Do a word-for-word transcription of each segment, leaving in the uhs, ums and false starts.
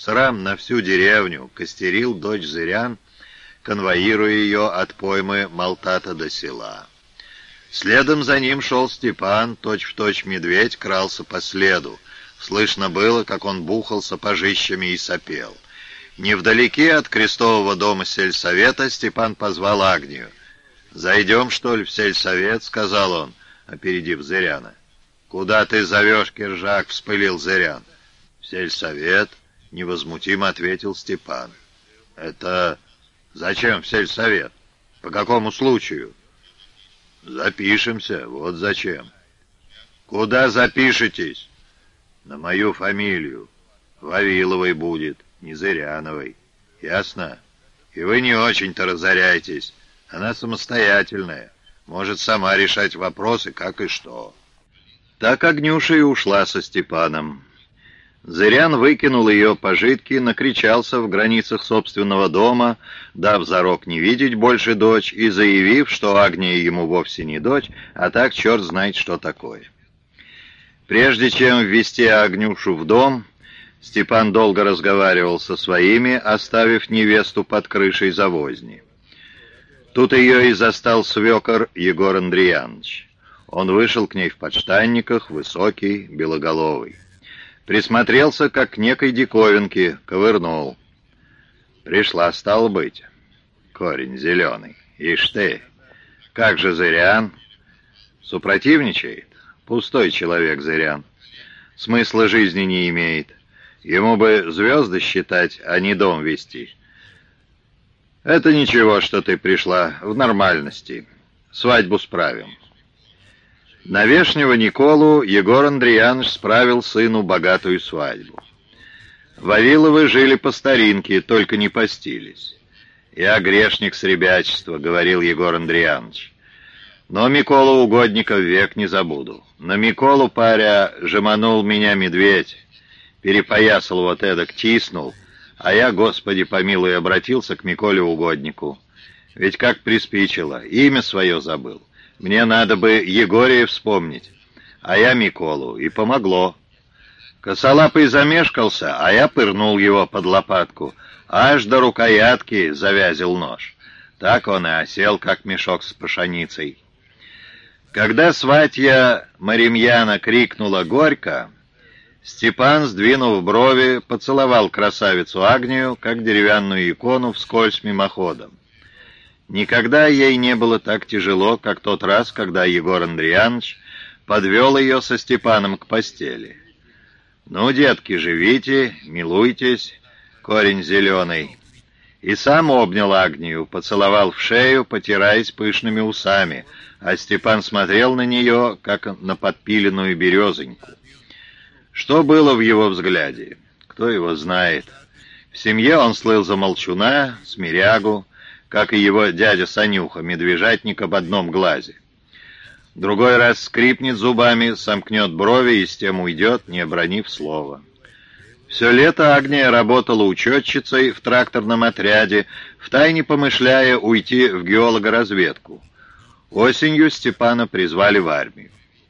Срам на всю деревню, костерил дочь зырян, конвоируя ее от поймы Малтата до села. Следом за ним шел Степан, точь-в-точь медведь, крался по следу. Слышно было, как он бухал сапожищами и сопел. Невдалеке от крестового дома сельсовета Степан позвал Агнию. «Зайдем, что ли, в сельсовет?» — сказал он, опередив Зыряна. «Куда ты зовешь, Киржак?» — вспылил Зырян. «В сельсовет», — невозмутимо ответил Степан. «Это зачем в сельсовет? По какому случаю?» «Запишемся, вот зачем». «Куда запишетесь?» «На мою фамилию. Вавиловой будет, не Зыряновой. Ясно? И вы не очень-то разоряйтесь. Она самостоятельная, может сама решать вопросы, как и что». Так Агнюша и ушла со Степаном. Зырян выкинул ее пожитки, накричался в границах собственного дома, дав зарок не видеть больше дочь и заявив, что Агния ему вовсе не дочь, а так черт знает что такое. Прежде чем ввести Агнюшу в дом, Степан долго разговаривал со своими, оставив невесту под крышей завозни. Тут ее и застал свекор Егор Андреяныч. Он вышел к ней в подштанниках, высокий, белоголовый. Присмотрелся, как к некой диковинке, ковырнул. Пришла, стало быть. Корень зеленый. Ишь ты, как же Зырян? Супротивничает? Пустой человек Зырян. Смысла жизни не имеет. Ему бы звезды считать, а не дом вести. Это ничего, что ты пришла в нормальности. Свадьбу справим. На Вешнего Николу Егор Андреяныч справил сыну богатую свадьбу. Вавиловы жили по старинке, только не постились. «Я грешник с ребячества», — говорил Егор Андреяныч. «Но Миколу угодника век не забуду. На Миколу, паря, жеманул меня медведь, перепоясал вот эдак, тиснул, а я, Господи помилуй, обратился к Миколе угоднику. Ведь как приспичило, имя свое забыл. Мне надо бы Егория вспомнить, а я Миколу, и помогло. Косолапый замешкался, а я пырнул его под лопатку, аж до рукоятки завязил нож. Так он и осел, как мешок с пшеницей». Когда сватья Маримьяна крикнула горько, Степан, сдвинув брови, поцеловал красавицу Агнию, как деревянную икону, вскользь мимоходом. Никогда ей не было так тяжело, как тот раз, когда Егор Андреяныч подвел ее со Степаном к постели. «Ну, детки, живите, милуйтесь, корень зеленый». И сам обнял Агнию, поцеловал в шею, потираясь пышными усами, а Степан смотрел на нее, как на подпиленную березоньку. Что было в его взгляде? Кто его знает. В семье он слыл за молчуна, смирягу, как и его дядя Санюха, медвежатник об одном глазе. Другой раз скрипнет зубами, сомкнет брови и с тем уйдет, не обронив слова. Все лето Агния работала учетчицей в тракторном отряде, втайне помышляя уйти в геологоразведку. Осенью Степана призвали в армию.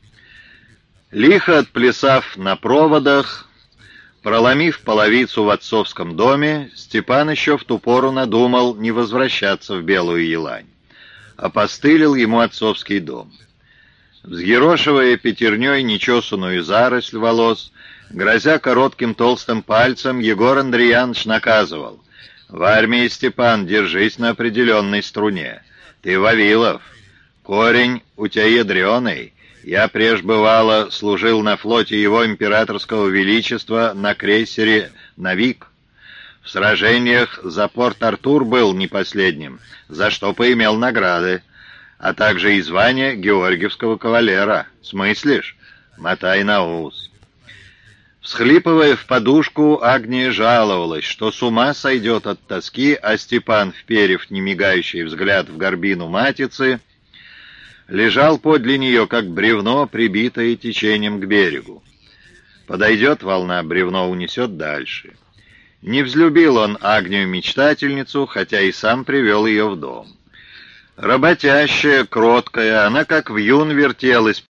Лихо отплясав на проводах, проломив половицу в отцовском доме, Степан еще в ту пору надумал не возвращаться в Белую Елань. Опостылил ему отцовский дом. Взъерошивая пятерней нечесанную заросль волос, грозя коротким толстым пальцем, Егор Андреяныч наказывал: «В армии, Степан, держись на определенной струне. Ты Вавилов, корень у тебя ядреный. Я, преж бывало, служил на флоте его императорского величества на крейсере «Навик». В сражениях за Порт-Артур был не последним, за что поимел награды, а также и звание Георгиевского кавалера. Смыслишь? Мотай на ус». Всхлипывая в подушку, Агния жаловалась, что с ума сойдет от тоски, а Степан, вперев немигающий взгляд в горбину матицы, лежал подле нее, как бревно, прибитое течением к берегу. Подойдет волна, бревно унесет дальше. Не взлюбил он Агнию-мечтательницу, хотя и сам привел ее в дом. Работящая, кроткая, она как вьюн вертелась